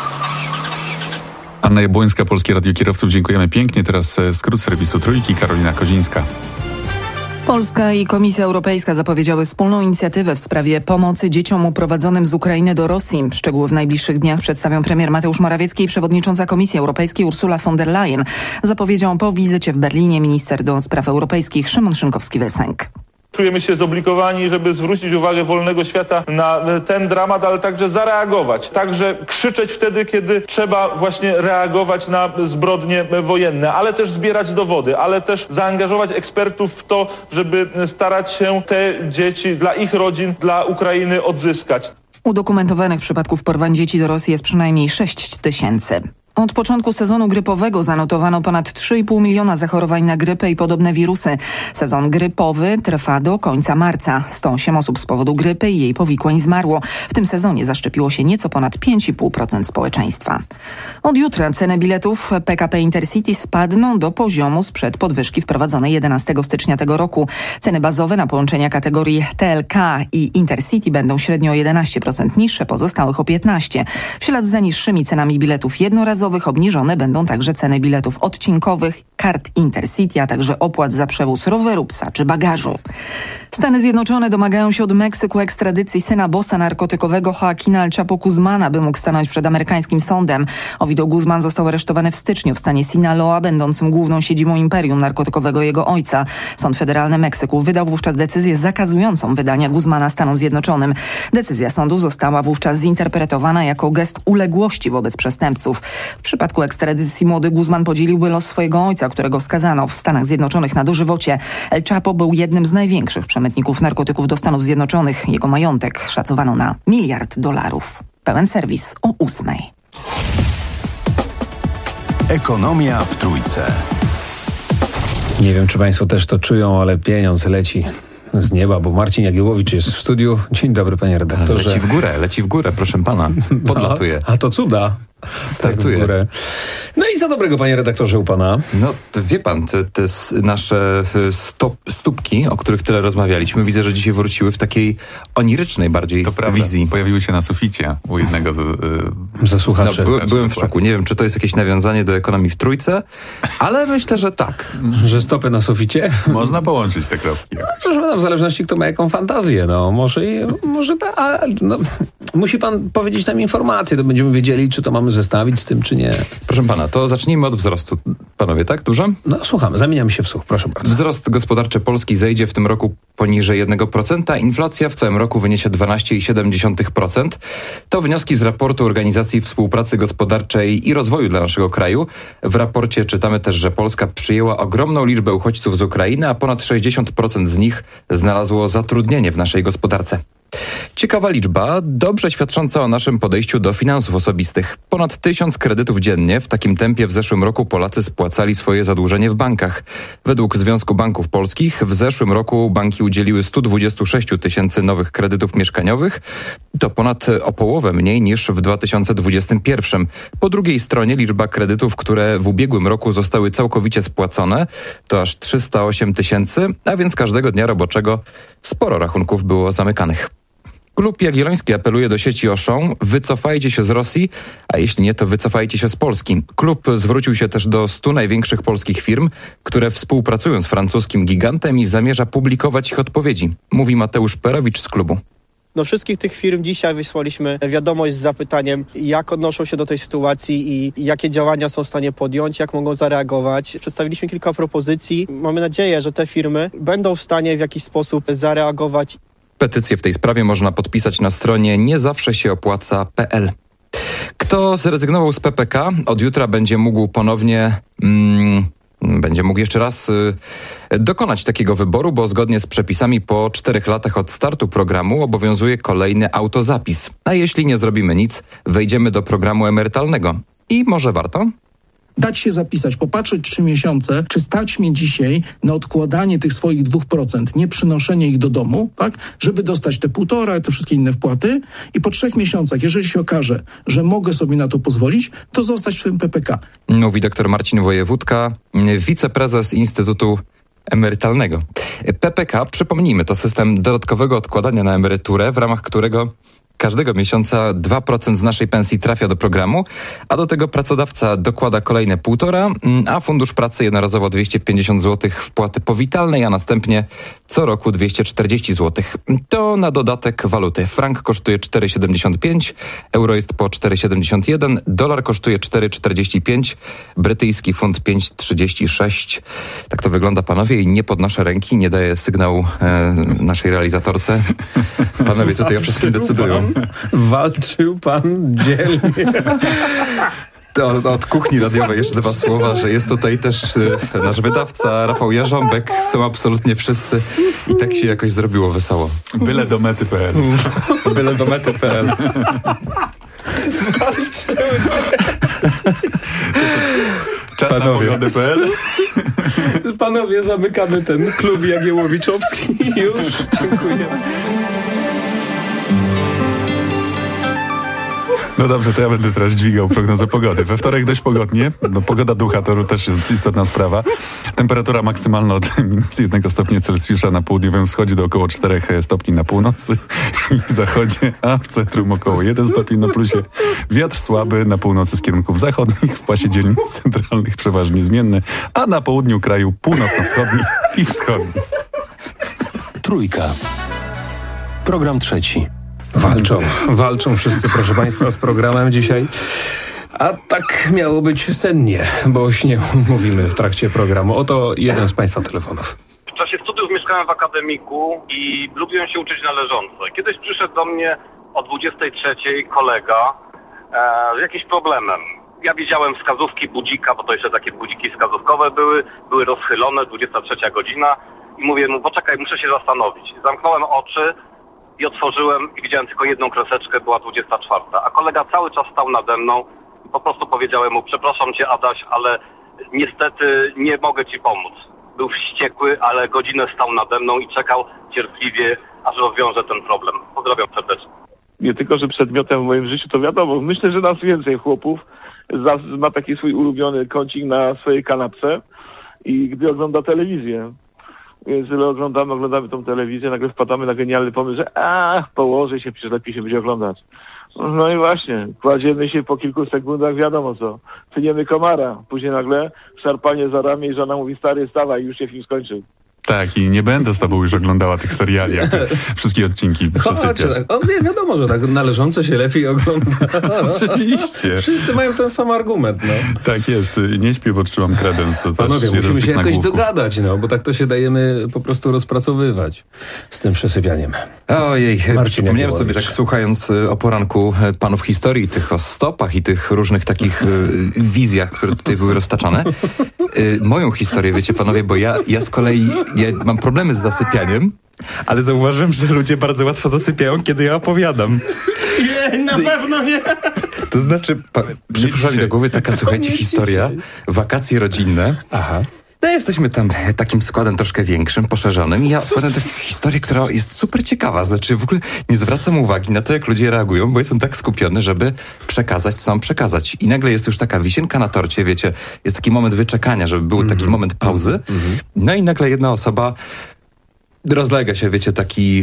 Anna Jabłońska, Polskie Radio Kierowców. Dziękujemy pięknie. Teraz skrót serwisu Trójki, Karolina Kozińska. Polska i Komisja Europejska zapowiedziały wspólną inicjatywę w sprawie pomocy dzieciom uprowadzonym z Ukrainy do Rosji. Szczegóły w najbliższych dniach przedstawią premier Mateusz Morawiecki i przewodnicząca Komisji Europejskiej Ursula von der Leyen. Zapowiedział po wizycie w Berlinie minister do spraw europejskich Szymon Szynkowski-Welsenk. Czujemy się zobligowani, żeby zwrócić uwagę wolnego świata na ten dramat, ale także zareagować. Także krzyczeć wtedy, kiedy trzeba właśnie reagować na zbrodnie wojenne, ale też zbierać dowody, ale też zaangażować ekspertów w to, żeby starać się te dzieci dla ich rodzin, dla Ukrainy odzyskać. Udokumentowanych przypadków porwań dzieci do Rosji jest przynajmniej 6 000. Od początku sezonu grypowego zanotowano ponad 3,5 miliona zachorowań na grypę i podobne wirusy. Sezon grypowy trwa do końca marca. 108 osób z powodu grypy i jej powikłań zmarło. W tym sezonie zaszczepiło się nieco ponad 5,5% społeczeństwa. Od jutra ceny biletów PKP Intercity spadną do poziomu sprzed podwyżki wprowadzonej 11 stycznia tego roku. Ceny bazowe na połączenia kategorii TLK i Intercity będą średnio o 11% niższe, pozostałych o 15%. W ślad za niższymi cenami biletów jednorazowych obniżone będą także ceny biletów odcinkowych, kart Intercity, a także opłat za przewóz roweru, psa czy bagażu. Stany Zjednoczone domagają się od Meksyku ekstradycji syna bossa narkotykowego Joaquina El Chapo Guzmana, by mógł stanąć przed amerykańskim sądem. Ovidio Guzman został aresztowany w styczniu w stanie Sinaloa, będącym główną siedzibą imperium narkotykowego jego ojca. Sąd Federalny Meksyku wydał wówczas decyzję zakazującą wydania Guzmana Stanom Zjednoczonym. Decyzja sądu została wówczas zinterpretowana jako gest uległości wobec przestępców. W przypadku ekstradycji młody Guzman podzieliłby los swojego ojca, którego skazano w Stanach Zjednoczonych na dożywocie. El Chapo był jednym z największych przemytników narkotyków do Stanów Zjednoczonych. Jego majątek szacowano na $1 miliard. Pełen serwis o 8:00. Ekonomia w Trójce. Nie wiem, czy państwo też to czują, ale pieniądz leci z nieba, bo Marcin Jagiełowicz jest w studiu. Dzień dobry, panie redaktorze. Leci w górę, proszę pana. Podlatuje. A to cuda. Startuje. No i co dobrego, panie redaktorze, u pana? No, wie pan, te nasze stópki, o których tyle rozmawialiśmy, widzę, że dzisiaj wróciły w takiej onirycznej bardziej wizji. Pojawiły się na suficie u jednego ze słuchaczy. No, byłem w szoku. Nie wiem, czy to jest jakieś nawiązanie do ekonomii w Trójce, ale myślę, że tak. Że stopy na suficie? Można połączyć te kropki. Proszę pana, w zależności kto ma jaką fantazję, no może musi pan powiedzieć nam informację, to będziemy wiedzieli, czy to mamy zestawić z tym, czy nie. Proszę pana, to zacznijmy od wzrostu. Panowie, tak? Dużo? No słuchamy, zamieniam się w słuch, proszę bardzo. Wzrost gospodarczy Polski zejdzie w tym roku poniżej 1%, inflacja w całym roku wyniesie 12,7%. To wnioski z raportu Organizacji Współpracy Gospodarczej i Rozwoju dla naszego kraju. W raporcie czytamy też, że Polska przyjęła ogromną liczbę uchodźców z Ukrainy, a ponad 60% z nich znalazło zatrudnienie w naszej gospodarce. Ciekawa liczba, dobrze świadcząca o naszym podejściu do finansów osobistych. Ponad 1000 kredytów dziennie. W takim tempie w zeszłym roku Polacy spłacali swoje zadłużenie w bankach. Według Związku Banków Polskich w zeszłym roku banki udzieliły 126 000 nowych kredytów mieszkaniowych. To ponad o połowę mniej niż w 2021. Po drugiej stronie liczba kredytów, które w ubiegłym roku zostały całkowicie spłacone, to aż 308 000, a więc każdego dnia roboczego sporo rachunków było zamykanych. Klub Jagielloński apeluje do sieci Auchan: wycofajcie się z Rosji, a jeśli nie, to wycofajcie się z Polski. Klub zwrócił się też do 100 największych polskich firm, które współpracują z francuskim gigantem i zamierza publikować ich odpowiedzi. Mówi Mateusz Perowicz z klubu. Do wszystkich tych firm dzisiaj wysłaliśmy wiadomość z zapytaniem, jak odnoszą się do tej sytuacji i jakie działania są w stanie podjąć, jak mogą zareagować. Przedstawiliśmy kilka propozycji. Mamy nadzieję, że te firmy będą w stanie w jakiś sposób zareagować. Petycję w tej sprawie można podpisać na stronie niezawszesieopłaca.pl. Kto zrezygnował z PPK, od jutra będzie mógł ponownie... Będzie mógł jeszcze raz dokonać takiego wyboru, bo zgodnie z przepisami po 4 latach od startu programu obowiązuje kolejny autozapis. A jeśli nie zrobimy nic, wejdziemy do programu emerytalnego. I może warto? Dać się zapisać, popatrzeć 3 miesiące, czy stać mnie dzisiaj na odkładanie tych swoich 2%, nie przynoszenie ich do domu, tak, żeby dostać te 1,5, te wszystkie inne wpłaty i po 3 miesiącach, jeżeli się okaże, że mogę sobie na to pozwolić, to zostać w tym PPK. Mówi dr Marcin Wojewódka, wiceprezes Instytutu Emerytalnego. PPK, przypomnijmy, to system dodatkowego odkładania na emeryturę, w ramach którego każdego miesiąca 2% z naszej pensji trafia do programu, a do tego pracodawca dokłada kolejne 1,5, a Fundusz Pracy jednorazowo 250 zł wpłaty powitalnej, a następnie co roku 240 zł. To na dodatek waluty. Frank kosztuje 4,75, euro jest po 4,71, dolar kosztuje 4,45, brytyjski funt 5,36. Tak to wygląda, panowie, i nie podnoszę ręki, nie daję sygnału naszej realizatorce. Panowie tutaj o wszystkim decydują. Walczył pan dzielnie. To od kuchni radiowej jeszcze 2 słowa, że jest tutaj też nasz wydawca Rafał Jarząbek. Są absolutnie wszyscy i tak się jakoś zrobiło wesoło. Byle do mety.pl. Byle do mety.pl. Czas na pogody.pl. Panowie, zamykamy ten klub Jagiełowiczowski. Już, dziękuję. No dobrze, to ja będę teraz dźwigał prognozę pogody. We wtorek dość pogodnie. No, pogoda ducha to też jest istotna sprawa. Temperatura maksymalna od -1 stopnia Celsjusza na południowym wschodzie do około 4 stopni na północy i zachodzie, a w centrum około 1 stopień na plusie. Wiatr słaby na północy z kierunków zachodnich, w pasie dzielnic centralnych przeważnie zmienny, a na południu kraju północno-wschodnich i wschodnich. Trójka. Program trzeci. Walczą wszyscy, proszę państwa, z programem dzisiaj. A tak miało być sennie, bo o śnie mówimy w trakcie programu. Oto jeden z państwa telefonów. W czasie studiów mieszkałem w akademiku i lubiłem się uczyć na leżąco. Kiedyś przyszedł do mnie o 23:00 kolega z jakimś problemem. Ja widziałem wskazówki budzika, bo to jeszcze takie budziki wskazówkowe były rozchylone, 23 godzina i mówię mu: poczekaj, muszę się zastanowić. Zamknąłem oczy i otworzyłem i widziałem tylko jedną kreseczkę, była 24. A kolega cały czas stał nade mną. Po prostu powiedziałem mu: przepraszam cię, Adaś, ale niestety nie mogę ci pomóc. Był wściekły, ale godzinę stał nade mną i czekał cierpliwie, aż rozwiążę ten problem. Pozdrawiam serdecznie. nie tylko, że przedmiotem w moim życiu, to wiadomo, myślę, że nas więcej chłopów ma taki swój ulubiony kącik na swojej kanapce i gdy ogląda telewizję. Więc oglądamy tą telewizję, nagle wpadamy na genialny pomysł, że położę się, przecież lepiej się będzie oglądać. No i właśnie, kładziemy się po kilku sekundach, wiadomo co, tyniemy komara, później nagle szarpanie za ramię i żona mówi, stary, wstawaj, już się film skończył. Tak, i nie będę z tobą już oglądała tych seriali, jak wszystkie odcinki przesypiasz. Wiadomo, że tak należąco się lepiej ogląda. Oczywiście. Wszyscy mają ten sam argument, no. Tak jest, nie śpię, bo trzymam kredens. To Panowie, też musimy się jakoś nagłówków. dogadać, no, bo tak to się dajemy po prostu rozpracowywać z tym przesypianiem. Ojej, przypomniałem sobie, Jakiewicz. tak słuchając o poranku panów historii, tych o stopach i tych różnych takich wizjach, które tutaj były roztaczane. Moją historię, wiecie panowie, bo ja z kolei mam problemy z zasypianiem, ale zauważyłem, że ludzie bardzo łatwo zasypiają, kiedy ja opowiadam. Nie, na pewno nie. To znaczy, przyszła mi do głowy taka, słuchajcie, historia, wakacje rodzinne. Aha. No jesteśmy tam takim składem troszkę większym, poszerzonym i ja opowiadam tę historię, która jest super ciekawa. Znaczy w ogóle nie zwracam uwagi na to, jak ludzie reagują, bo jestem tak skupiony, żeby przekazać, co mam przekazać. I nagle jest już taka wisienka na torcie, wiecie, jest taki moment wyczekania, żeby był taki moment pauzy. No i nagle jedna osoba rozlega się, wiecie, taki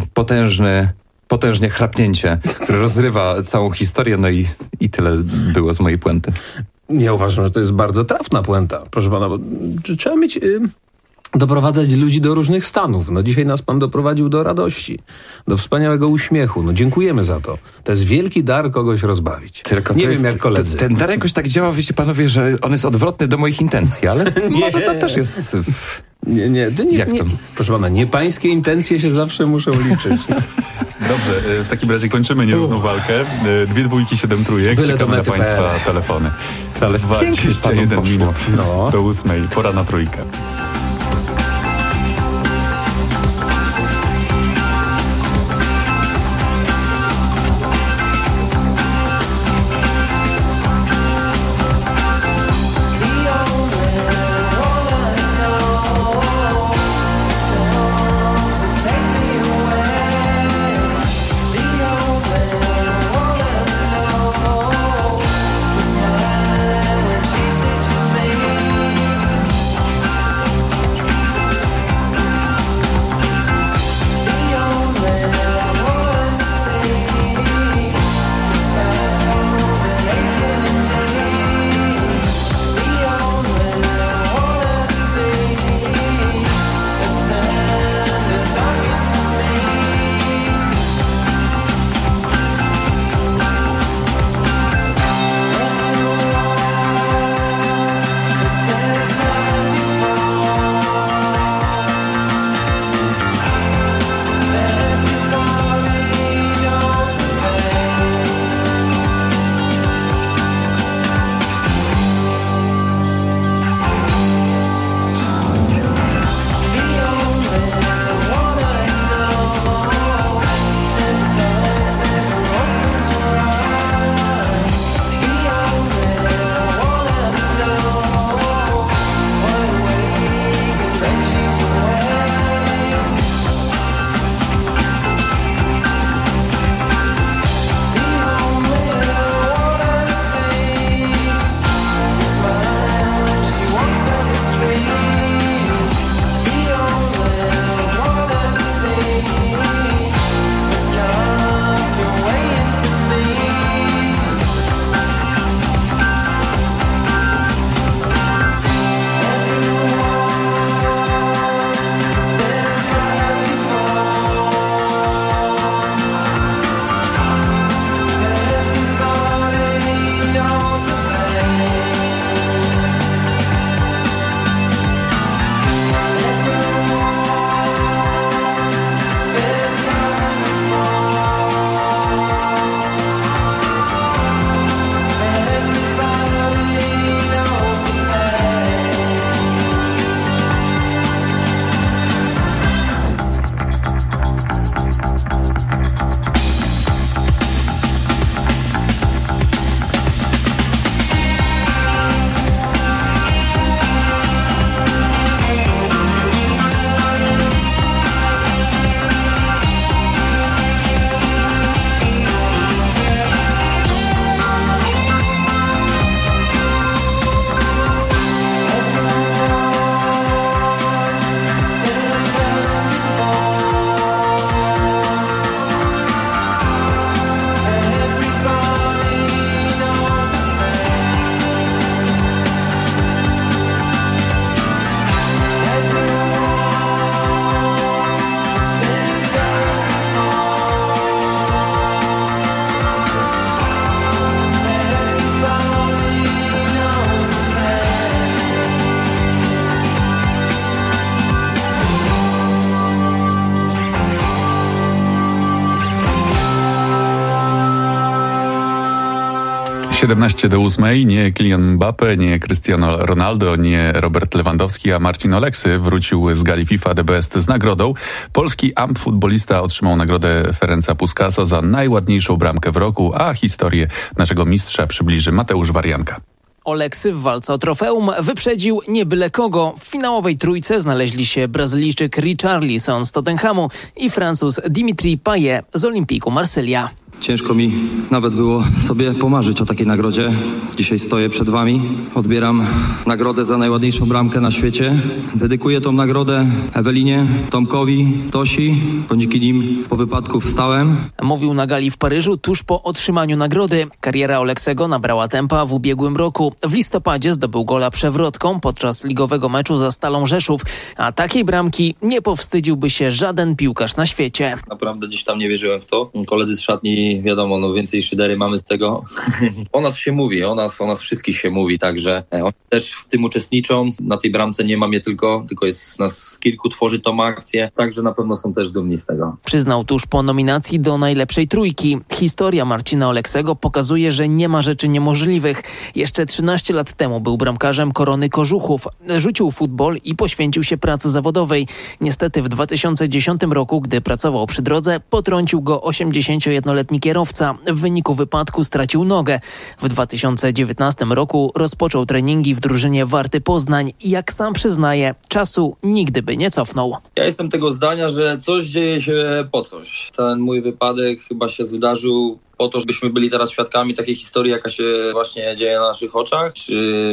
potężnie chrapnięcie, które rozrywa całą historię, no i tyle było z mojej puenty. Ja uważam, że to jest bardzo trafna puenta, proszę pana, bo trzeba mieć... doprowadzać ludzi do różnych stanów. No dzisiaj nas pan doprowadził do radości, do wspaniałego uśmiechu. No dziękujemy za to. To jest wielki dar kogoś rozbawić. Tylko nie wiem jak koledzy. Ten dar jakoś tak działa, wiecie panowie, że on jest odwrotny do moich intencji, ale może to też jest... Nie. Proszę pana, nie pańskie intencje się zawsze muszą liczyć. Dobrze, w takim razie kończymy nierówną walkę. 2 dwójki, 7 trójek. Czekamy na państwa telefony. Ale 21 minut do 8. Pora na trójkę. 7:17, nie Kylian Mbappé, nie Cristiano Ronaldo, nie Robert Lewandowski, a Marcin Oleksy wrócił z gali FIFA The Best z nagrodą. Polski futbolista otrzymał nagrodę Ferenca Puskasa za najładniejszą bramkę w roku, a historię naszego mistrza przybliży Mateusz Warianka. Oleksy w walce o trofeum wyprzedził nie byle kogo. W finałowej trójce znaleźli się Brazylijczyk Richarlison z Tottenhamu i Francuz Dimitri Payet z Olympiku Marsylia. Ciężko mi nawet było sobie pomarzyć o takiej nagrodzie. Dzisiaj stoję przed wami, odbieram nagrodę za najładniejszą bramkę na świecie. Dedykuję tą nagrodę Ewelinie, Tomkowi, Tosi, bo dzięki nim po wypadku wstałem. Mówił na gali w Paryżu tuż po otrzymaniu nagrody. Kariera Oleksego nabrała tempa w ubiegłym roku. W listopadzie zdobył gola przewrotką podczas ligowego meczu za Stalą Rzeszów, a takiej bramki nie powstydziłby się żaden piłkarz na świecie. Naprawdę gdzieś tam nie wierzyłem w to. Koledzy z szatni, wiadomo, więcej szydery mamy z tego. O nas się mówi, o nas wszystkich się mówi, także oni też w tym uczestniczą. Na tej bramce nie mam je tylko jest nas kilku, tworzy tą akcję, także na pewno są też dumni z tego. Przyznał tuż po nominacji do najlepszej trójki. Historia Marcina Oleksego pokazuje, że nie ma rzeczy niemożliwych. Jeszcze 13 lat temu był bramkarzem Korony Kożuchów. Rzucił futbol i poświęcił się pracy zawodowej. Niestety w 2010 roku, gdy pracował przy drodze, potrącił go 81-letni kierowca. W wyniku wypadku stracił nogę. W 2019 roku rozpoczął treningi w drużynie Warty Poznań i jak sam przyznaje, czasu nigdy by nie cofnął. Ja jestem tego zdania, że coś dzieje się po coś. Ten mój wypadek chyba się wydarzył po to, żebyśmy byli teraz świadkami takiej historii, jaka się właśnie dzieje na naszych oczach. Czy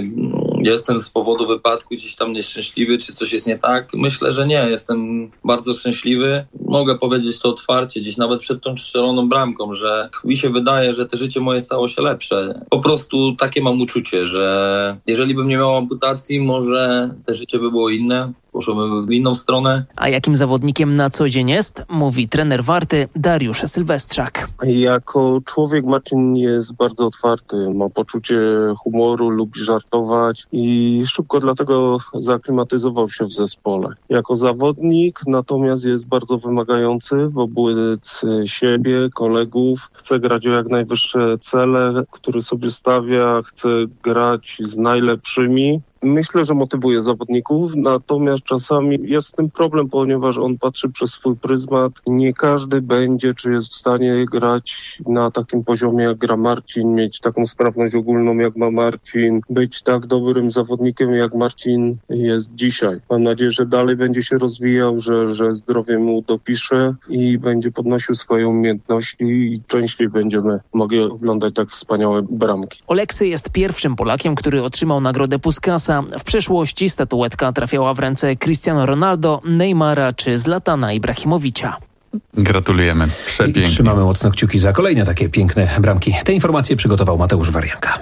jestem z powodu wypadku gdzieś tam nieszczęśliwy, czy coś jest nie tak? Myślę, że nie. Jestem bardzo szczęśliwy. Mogę powiedzieć to otwarcie, gdzieś nawet przed tą strzeloną bramką, że mi się wydaje, że to życie moje stało się lepsze. Po prostu takie mam uczucie, że jeżeli bym nie miał amputacji, może to życie by było inne. Poszłbym w inną stronę. A jakim zawodnikiem na co dzień jest? Mówi trener Warty Dariusz Sylwestrzak. Jako człowiek Marcin jest bardzo otwarty, ma poczucie humoru, lubi żartować i szybko dlatego zaaklimatyzował się w zespole. Jako zawodnik natomiast jest bardzo wymagający wobec siebie, kolegów. Chce grać o jak najwyższe cele, które sobie stawia, chce grać z najlepszymi. Myślę, że motywuje zawodników, natomiast czasami jest z tym problem, ponieważ on patrzy przez swój pryzmat. Nie każdy będzie, czy jest w stanie grać na takim poziomie jak gra Marcin, mieć taką sprawność ogólną jak ma Marcin, być tak dobrym zawodnikiem jak Marcin jest dzisiaj. Mam nadzieję, że dalej będzie się rozwijał, że zdrowie mu dopisze i będzie podnosił swoje umiejętności i częściej będziemy mogli oglądać tak wspaniałe bramki. Oleksy jest pierwszym Polakiem, który otrzymał nagrodę Puskasa. W przeszłości statuetka trafiała w ręce Cristiano Ronaldo, Neymara czy Zlatana Ibrahimowicza. Gratulujemy. Przepięknie. Trzymamy mocno kkciuki za kolejne takie piękne bramki. Te informacje przygotował Mateusz Warianka.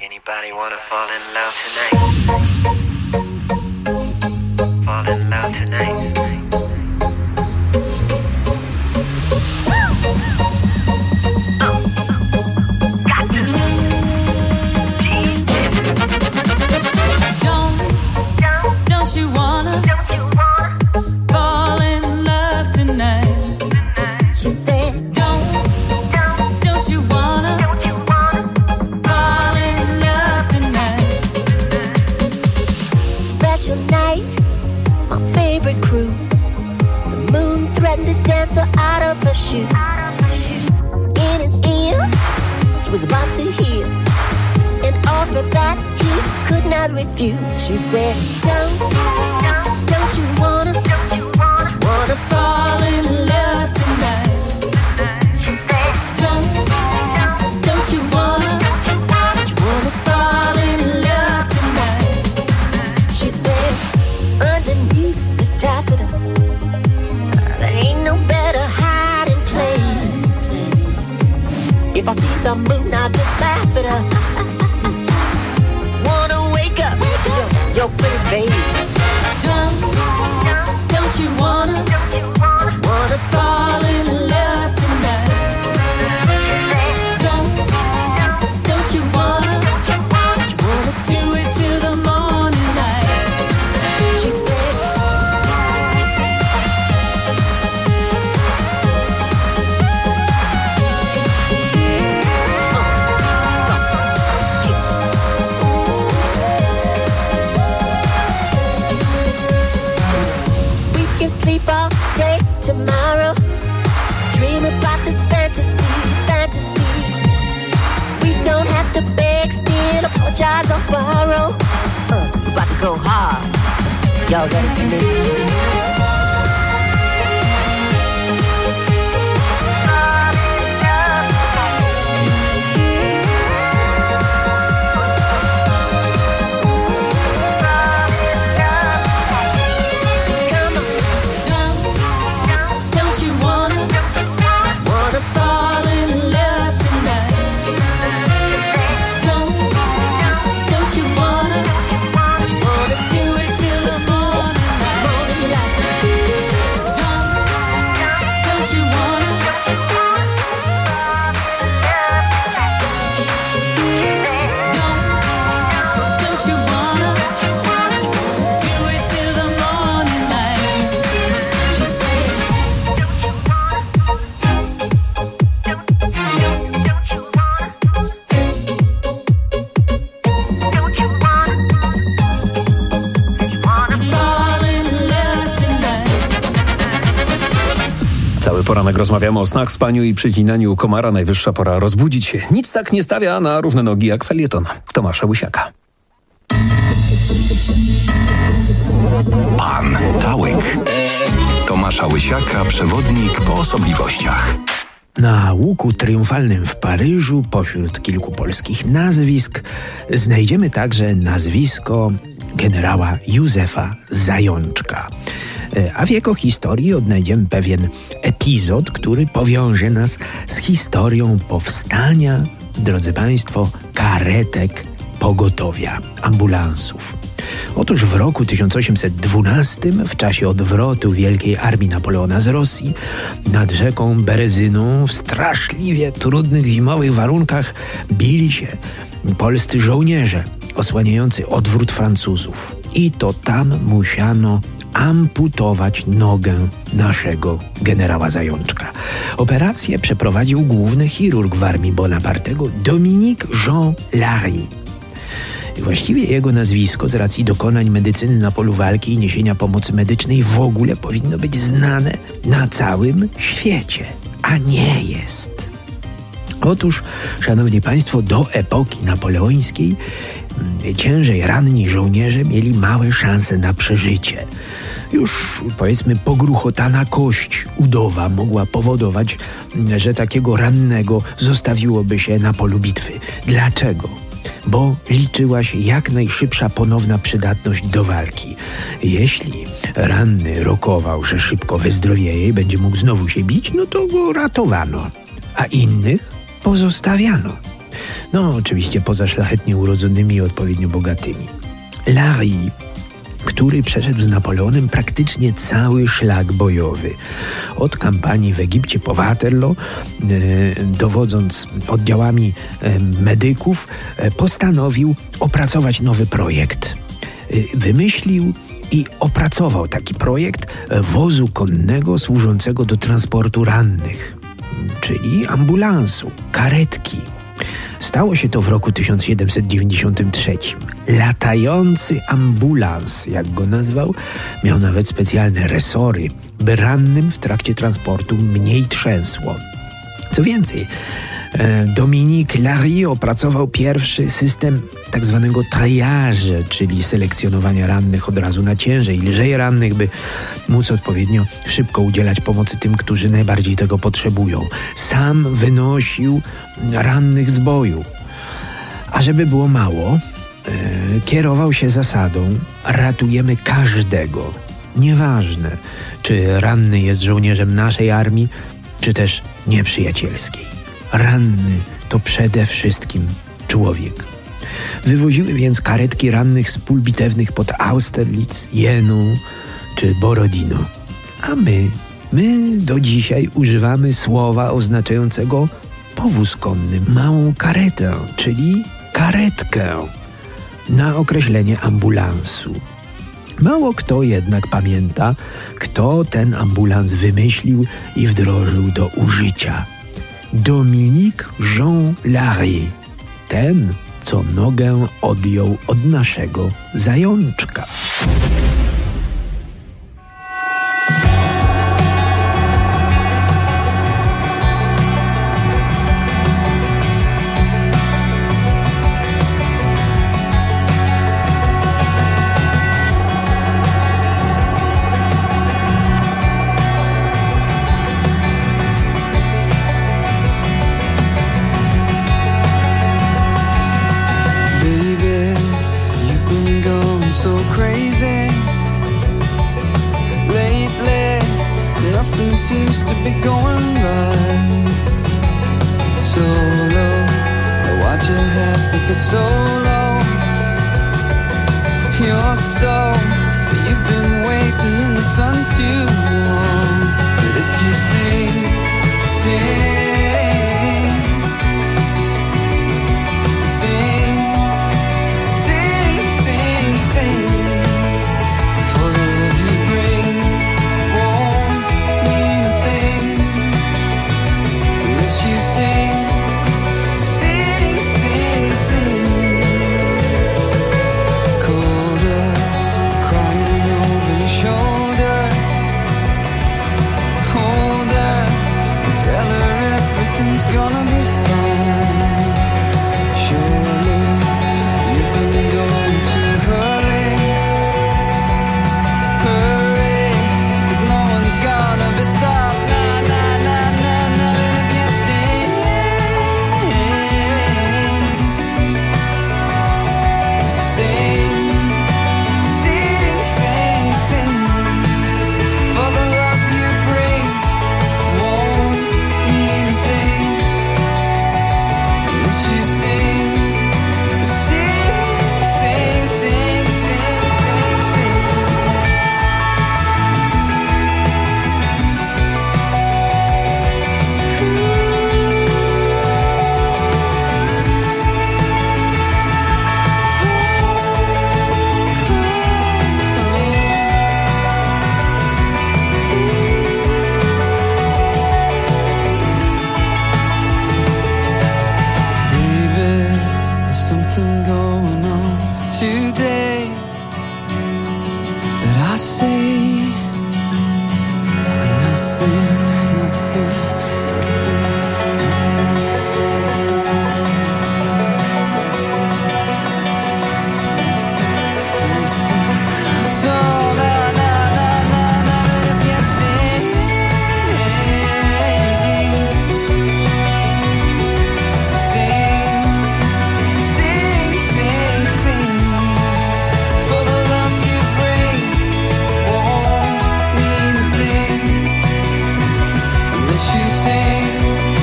Out of her shoes, in his ear, he was about to hear an offer that he could not refuse. She said, don't you wanna fall in love tonight? She said, don't you wanna fall in love tonight? She said, underneath the taffeta, ain't no better hiding place. If I see the moon, I just laugh at her. Wanna wake up to your pretty face. Don't you wanna go hard. Y'all ready for me? Poranek rozmawiamy o snach, spaniu i przycinaniu komara. Najwyższa pora rozbudzić się. Nic tak nie stawia na równe nogi jak felieton Tomasza Łysiaka. Pan Tałek. Tomasza Łysiaka, przewodnik po osobliwościach. Na łuku triumfalnym w Paryżu pośród kilku polskich nazwisk znajdziemy także nazwisko generała Józefa Zajączka. A w jego historii odnajdziemy pewien epizod, który powiąże nas z historią powstania, drodzy Państwo, karetek pogotowia, ambulansów. Otóż w roku 1812, w czasie odwrotu Wielkiej Armii Napoleona z Rosji, nad rzeką Berezyną w straszliwie trudnych zimowych warunkach bili się polscy żołnierze osłaniający odwrót Francuzów. I to tam musiano amputować nogę naszego generała Zajączka. Operację przeprowadził główny chirurg w armii Bonapartego Dominique Jean Larrey. Właściwie jego nazwisko z racji dokonań medycyny na polu walki i niesienia pomocy medycznej w ogóle powinno być znane na całym świecie, a nie jest. Otóż, szanowni państwo, do epoki napoleońskiej ciężej ranni żołnierze mieli małe szanse na przeżycie. Już, powiedzmy, pogruchotana kość udowa mogła powodować, że takiego rannego zostawiłoby się na polu bitwy. Dlaczego? Bo liczyła się jak najszybsza ponowna przydatność do walki. Jeśli ranny rokował, że szybko wyzdrowieje i będzie mógł znowu się bić, no to go ratowano, a innych pozostawiano. No, oczywiście poza szlachetnie urodzonymi i odpowiednio bogatymi. Larrey, który przeszedł z Napoleonem praktycznie cały szlak bojowy. Od kampanii w Egipcie po Waterloo, dowodząc oddziałami medyków, postanowił opracować nowy projekt. Wymyślił i opracował taki projekt wozu konnego służącego do transportu rannych, czyli ambulansu, karetki. Stało się to w roku 1793. Latający ambulans, jak go nazwał, miał nawet specjalne resory, by rannym w trakcie transportu mniej trzęsło. Co więcej, Dominique Larrey opracował pierwszy system tak zwanego triage, czyli selekcjonowania rannych od razu na ciężej i lżej rannych, by móc odpowiednio szybko udzielać pomocy tym, którzy najbardziej tego potrzebują. Sam wynosił rannych z boju. A żeby było mało, kierował się zasadą: ratujemy każdego. Nieważne, czy ranny jest żołnierzem naszej armii, czy też nieprzyjacielskiej. Ranny to przede wszystkim człowiek. Wywoziły więc karetki rannych z pól bitewnych pod Austerlitz, Jenu czy Borodino. A my do dzisiaj używamy słowa oznaczającego powóz konny, małą karetę, czyli karetkę, na określenie ambulansu. Mało kto jednak pamięta, kto ten ambulans wymyślił i wdrożył do użycia. Dominique Jean Larrey, ten, co nogę odjął od naszego Zajączka. be going right. So low, why'd you have to get so low? You're so, you've been waiting in the sun too long. But if you sing, sing, sing, sing, sing, sing, for the love you bring won't mean a thing unless you sing, sing, sing, sing. Colder, crying over your shoulder. Hold her and tell her everything's gonna be fine. Surely you've been going too hurry, hurry, 'cause no one's gonna be stopped. Na na na na na. If you sing, sing, sing, sing, sing, for the love you bring won't mean a thing unless you sing, sing, sing, sing, sing, sing, sing. Baby, there's something going on today that I say nothing, nothing, nothing. So na na na na na, if you sing, sing, sing, sing, sing, for the love you bring won't mean a thing unless you sing,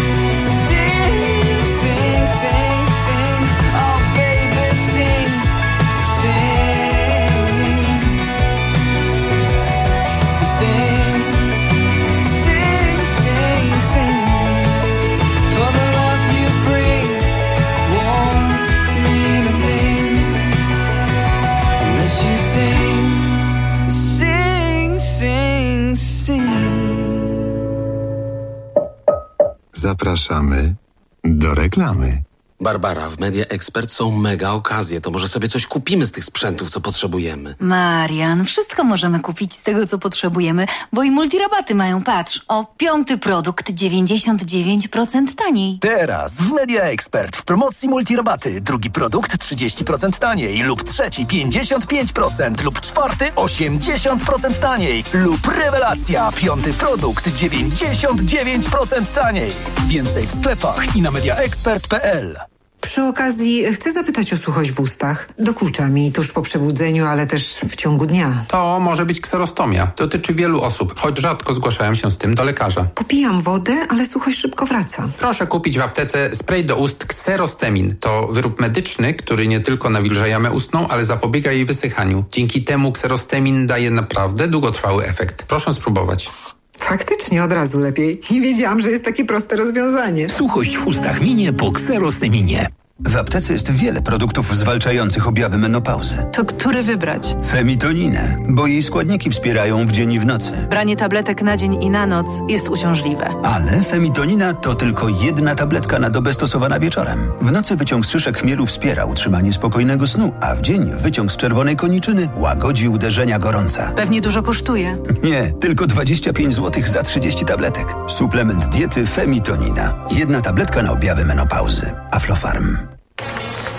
sing, sing, sing, sing. Oh baby, sing, sing, sing, sing, sing, sing, for the love you bring won't mean a thing unless you sing, sing, sing, sing. Zapraszamy do reklamy. Barbara, w Media Expert są mega okazje. To może sobie coś kupimy z tych sprzętów, co potrzebujemy. Marian, wszystko możemy kupić z tego, co potrzebujemy, bo i multirabaty mają, patrz, o 5. produkt 99% taniej. Teraz w Media Expert w promocji multirabaty. Drugi produkt 30% taniej lub trzeci 55% lub czwarty 80% taniej lub rewelacja, 5. produkt 99% taniej. Więcej w sklepach i na mediaexpert.pl. Przy okazji chcę zapytać o suchość w ustach. Dokucza mi tuż po przebudzeniu, ale też w ciągu dnia. To może być kserostomia. Dotyczy wielu osób, choć rzadko zgłaszają się z tym do lekarza. Popijam wodę, ale suchość szybko wraca. Proszę kupić w aptece spray do ust Xerostemin. To wyrób medyczny, który nie tylko nawilża jamę ustną, ale zapobiega jej wysychaniu. Dzięki temu Xerostemin daje naprawdę długotrwały efekt. Proszę spróbować. Faktycznie od razu lepiej. Nie wiedziałam, że jest takie proste rozwiązanie. Suchość w ustach minie po Xerosteminie. W aptece jest wiele produktów zwalczających objawy menopauzy. To który wybrać? Femitoninę, bo jej składniki wspierają w dzień i w nocy. Branie tabletek na dzień i na noc jest uciążliwe. Ale femitonina to tylko jedna tabletka na dobę stosowana wieczorem. W nocy wyciąg z szyszek chmielu wspiera utrzymanie spokojnego snu, a w dzień wyciąg z czerwonej koniczyny łagodzi uderzenia gorąca. Pewnie dużo kosztuje. Nie, tylko 25 zł za 30 tabletek. Suplement diety Femitonina. Jedna tabletka na objawy menopauzy. Aflofarm.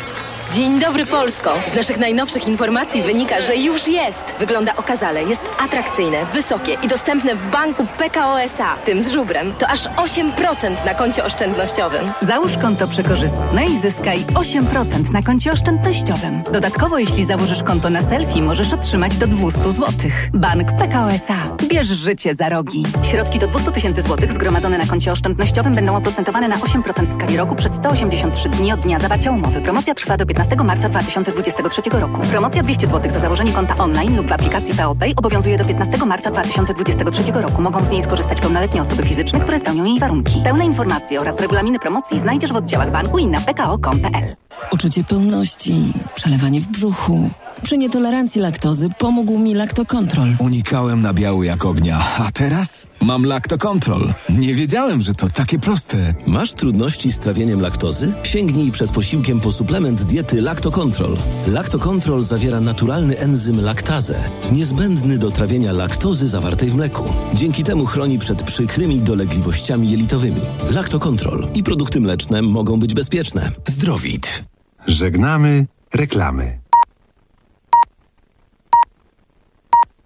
Dzień dobry, Polsko. Z naszych najnowszych informacji wynika, że już jest. Wygląda okazale, jest atrakcyjne, wysokie i dostępne w banku PKO SA, tym z żubrem. To aż 8% na koncie oszczędnościowym. Załóż konto przekorzystne i zyskaj 8% na koncie oszczędnościowym. Dodatkowo, jeśli założysz konto na selfie, możesz otrzymać do 200 zł. Bank PKO SA. Bierz życie za rogi. Środki do 200 000 złotych zgromadzone na koncie oszczędnościowym będą oprocentowane na 8% w skali roku przez 183 dni od dnia zawarcia umowy. Promocja trwa do 15 marca 2023 roku. Promocja 200 zł za założenie konta online lub w aplikacji PO Pay obowiązuje do 15 marca 2023 roku. Mogą z niej skorzystać pełnoletnie osoby fizyczne, które spełnią jej warunki. Pełne informacje oraz regulaminy promocji znajdziesz w oddziałach banku i na pko.com.pl. Uczucie pełności, przelewanie w brzuchu. Przy nietolerancji laktozy pomógł mi Lactocontrol. Unikałem nabiału jak ognia, a teraz mam Lactocontrol. Nie wiedziałem, że to takie proste. Masz trudności z trawieniem laktozy? Sięgnij przed posiłkiem po suplement diety Lactocontrol. Lactocontrol zawiera naturalny enzym laktazę, niezbędny do trawienia laktozy zawartej w mleku. Dzięki temu chroni przed przykrymi dolegliwościami jelitowymi. Lactocontrol i produkty mleczne mogą być bezpieczne. Zdrowit. Żegnamy reklamy.